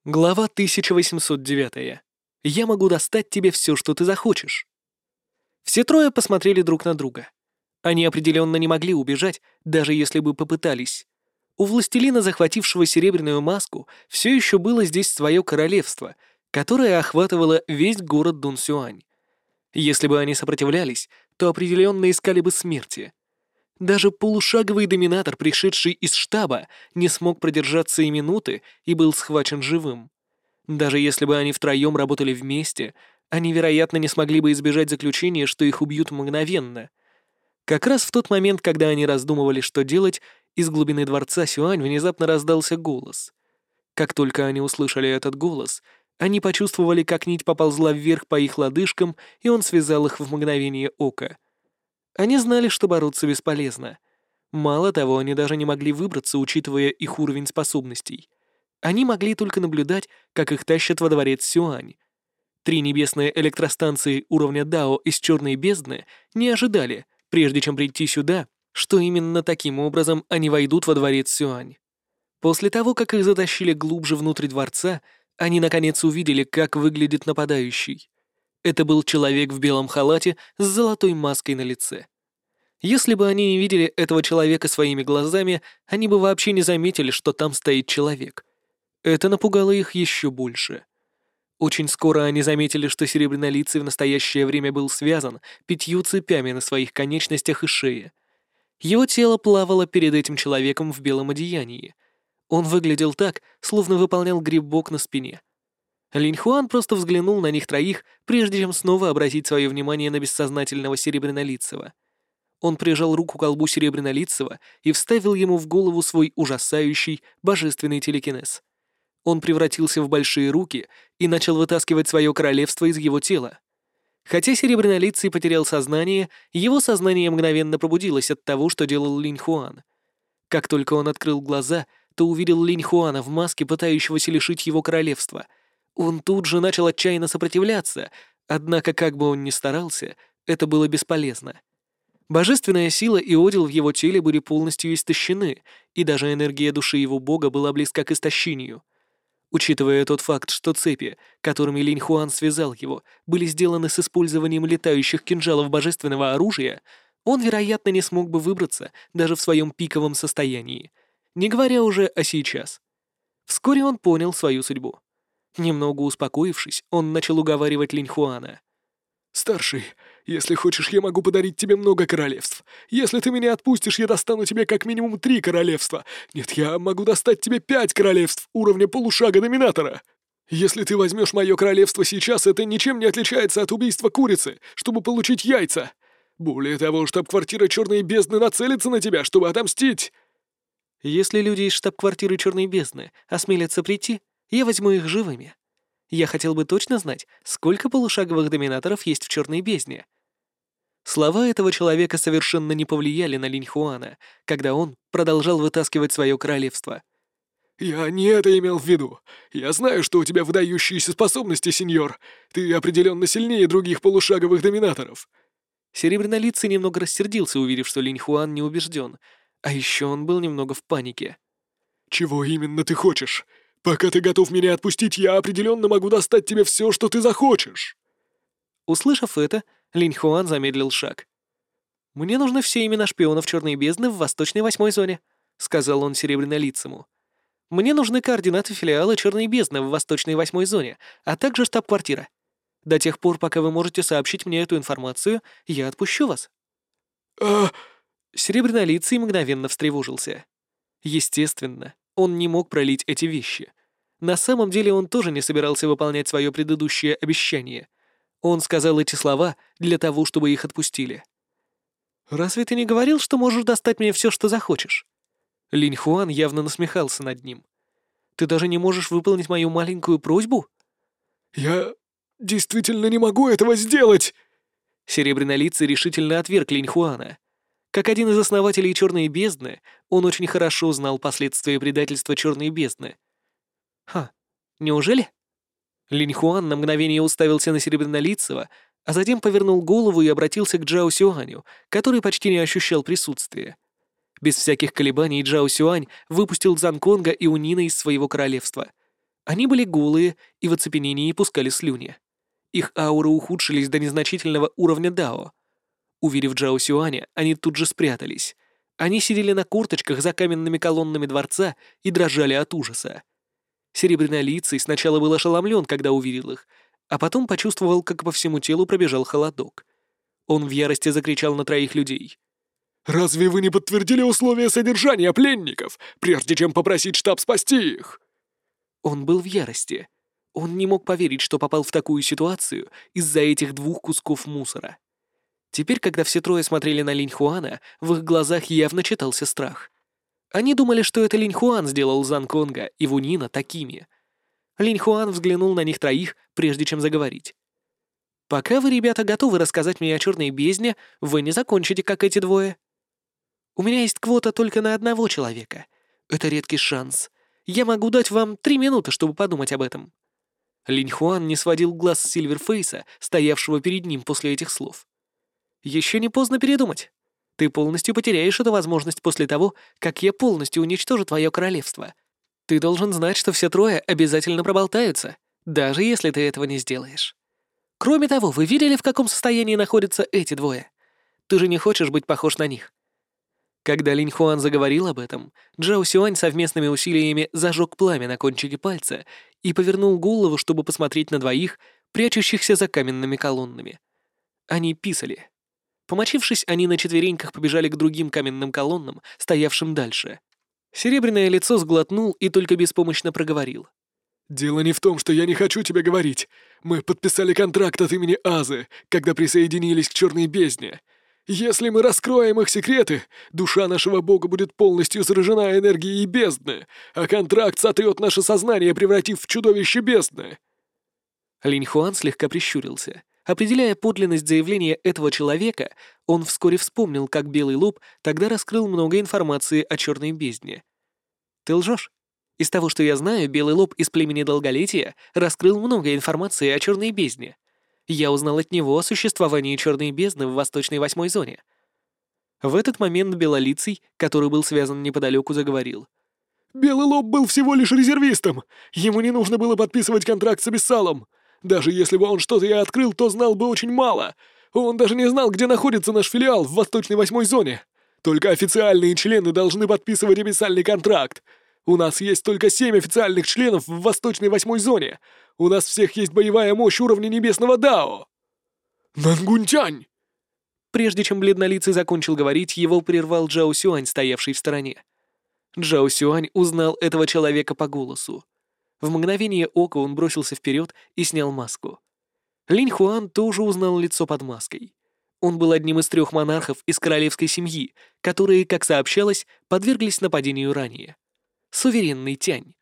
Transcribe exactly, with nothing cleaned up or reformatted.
Глава тысяча восемьсот девять. Я могу достать тебе все, что ты захочешь. Все трое посмотрели друг на друга. Они определенно не могли убежать, даже если бы попытались. У властелина, захватившего серебряную маску, все еще было здесь свое королевство, которое охватывало весь город Дунсюань. Если бы они сопротивлялись, то определенно искали бы смерти. Даже полушаговый доминатор, пришедший из штаба, не смог продержаться и минуты и был схвачен живым. Даже если бы они втроем работали вместе, они, вероятно, не смогли бы избежать заключения, что их убьют мгновенно. Как раз в тот момент, когда они раздумывали, что делать, из глубины дворца Сюань внезапно раздался голос. Как только они услышали этот голос, они почувствовали, как нить поползла вверх по их лодыжкам, и он связал их в мгновение ока. Они знали, что бороться бесполезно. Мало того, они даже не могли выбраться, учитывая их уровень способностей. Они могли только наблюдать, как их тащат во дворец Сюань. Три небесные электростанции уровня Дао из Черной бездны не ожидали, прежде чем прийти сюда, что именно таким образом они войдут во дворец Сюань. После того, как их затащили глубже внутрь дворца, они наконец увидели, как выглядит нападающий. Это был человек в белом халате с золотой маской на лице. Если бы они не видели этого человека своими глазами, они бы вообще не заметили, что там стоит человек. Это напугало их еще больше. Очень скоро они заметили, что Серебрянолицый в настоящее время был связан пятью цепями на своих конечностях и шее. Его тело плавало перед этим человеком в белом одеянии. Он выглядел так, словно выполнял грибок на спине. Линь Хуан просто взглянул на них троих, прежде чем снова обратить свое внимание на бессознательного Серебрянолицего. Он прижал руку к колбу Серебрянолицего и вставил ему в голову свой ужасающий божественный телекинез. Он превратился в большие руки и начал вытаскивать свое королевство из его тела. Хотя Серебрянолицый потерял сознание, его сознание мгновенно пробудилось от того, что делал Линь Хуан. Как только он открыл глаза, то увидел Линь Хуана в маске, пытающегося лишить его королевства. Он тут же начал отчаянно сопротивляться, однако, как бы он ни старался, это было бесполезно. Божественная сила и одел в его теле были полностью истощены, и даже энергия души его бога была близка к истощению. Учитывая тот факт, что цепи, которыми Линь Хуан связал его, были сделаны с использованием летающих кинжалов божественного оружия, он, вероятно, не смог бы выбраться даже в своем пиковом состоянии, не говоря уже о сейчас. Вскоре он понял свою судьбу. Немного успокоившись, он начал уговаривать Линь Хуана. «Старший, если хочешь, я могу подарить тебе много королевств. Если ты меня отпустишь, я достану тебе как минимум три королевства. Нет, я могу достать тебе пять королевств уровня полушага доминатора. Если ты возьмешь мое королевство сейчас, это ничем не отличается от убийства курицы, чтобы получить яйца. Более того, штаб-квартира Черной бездны нацелится на тебя, чтобы отомстить». Если люди из штаб-квартиры Черной бездны осмелятся прийти, я возьму их живыми. Я хотел бы точно знать, сколько полушаговых доминаторов есть в Черной бездне. Слова этого человека совершенно не повлияли на Линь Хуана, когда он продолжал вытаскивать свое королевство. «Я не это имел в виду. Я знаю, что у тебя выдающиеся способности, сеньор. Ты определенно сильнее других полушаговых доминаторов». Серебрянолицый немного рассердился, увидев, что Линь Хуан не убежден, а еще он был немного в панике. «Чего именно ты хочешь? Пока ты готов меня отпустить, я определенно могу достать тебе все, что ты захочешь». Услышав это, Линь Хуан замедлил шаг. «Мне нужны все имена шпионов Черной бездны в Восточной восьмой зоне», — сказал он Серебрянолицему. «Мне нужны координаты филиала Черной бездны в Восточной восьмой зоне, а также штаб-квартира. До тех пор, пока вы можете сообщить мне эту информацию, я отпущу вас». «А...» Серебрянолицый мгновенно встревожился. Естественно, он не мог пролить эти вещи. На самом деле он тоже не собирался выполнять свое предыдущее обещание. Он сказал эти слова для того, чтобы их отпустили. «Разве ты не говорил, что можешь достать мне все, что захочешь?» Линь Хуан явно насмехался над ним. «Ты даже не можешь выполнить мою маленькую просьбу?» «Я действительно не могу этого сделать!» Серебрянолицый решительно отверг Линь Хуана. Как один из основателей Черной бездны, он очень хорошо знал последствия предательства Черной бездны. «Ха, неужели?» Линь Хуан на мгновение уставился на Серебрянолицего, а затем повернул голову и обратился к Джао Сюаню, который почти не ощущал присутствия. Без всяких колебаний Джао Сюань выпустил Цзан Конга и Унина из своего королевства. Они были голые и в оцепенении пускали слюни. Их ауры ухудшились до незначительного уровня дао. Увидев Джао Сюаня, они тут же спрятались. Они сидели на корточках за каменными колоннами дворца и дрожали от ужаса. Серебрянолицый сначала был ошеломлен, когда увидел их, а потом почувствовал, как по всему телу пробежал холодок. Он в ярости закричал на троих людей. «Разве вы не подтвердили условия содержания пленников, прежде чем попросить штаб спасти их?» Он был в ярости. Он не мог поверить, что попал в такую ситуацию из-за этих двух кусков мусора. Теперь, когда все трое смотрели на Линь Хуана, в их глазах явно читался страх. Они думали, что это Линь Хуан сделал Зан Конга и Вунина такими. Линь Хуан взглянул на них троих, прежде чем заговорить. «Пока вы, ребята, готовы рассказать мне о черной бездне, вы не закончите, как эти двое. У меня есть квота только на одного человека. Это редкий шанс. Я могу дать вам три минуты, чтобы подумать об этом». Линь Хуан не сводил глаз с Сильверфейса, стоявшего перед ним после этих слов. «Еще не поздно передумать. Ты полностью потеряешь эту возможность после того, как я полностью уничтожу твое королевство. Ты должен знать, что все трое обязательно проболтаются, даже если ты этого не сделаешь. Кроме того, вы видели, в каком состоянии находятся эти двое? Ты же не хочешь быть похож на них». Когда Линь Хуан заговорил об этом, Джао Сюань совместными усилиями зажег пламя на кончике пальца и повернул голову, чтобы посмотреть на двоих, прячущихся за каменными колоннами. Они писали. Помочившись, они на четвереньках побежали к другим каменным колоннам, стоявшим дальше. Серебряное лицо сглотнул и только беспомощно проговорил. «Дело не в том, что я не хочу тебе говорить. Мы подписали контракт от имени Азы, когда присоединились к Черной бездне. Если мы раскроем их секреты, душа нашего бога будет полностью заражена энергией бездны, а контракт сотрет наше сознание, превратив в чудовище бездны». Линь Хуан слегка прищурился. Определяя подлинность заявления этого человека, он вскоре вспомнил, как Белый Лоб тогда раскрыл много информации о Черной бездне. «Ты лжешь? Из того, что я знаю, Белый Лоб из племени Долголетия раскрыл много информации о Черной бездне. Я узнал от него о существовании Черной бездны в Восточной Восьмой зоне». В этот момент Белолицый, который был связан неподалеку, заговорил. «Белый Лоб был всего лишь резервистом. Ему не нужно было подписывать контракт с Абиссалом. Даже если бы он что-то и открыл, то знал бы очень мало. Он даже не знал, где находится наш филиал в Восточной Восьмой зоне. Только официальные члены должны подписывать абиссальный контракт. У нас есть только семь официальных членов в Восточной Восьмой зоне. У нас всех есть боевая мощь уровня Небесного Дао». «Нангунтянь!» Прежде чем бледнолицый закончил говорить, его прервал Джао Сюань, стоявший в стороне. Джао Сюань узнал этого человека по голосу. В мгновение ока он бросился вперед и снял маску. Линь Хуан тоже узнал лицо под маской. Он был одним из трех монархов из королевской семьи, которые, как сообщалось, подверглись нападению ранее. Суверенный Тянь.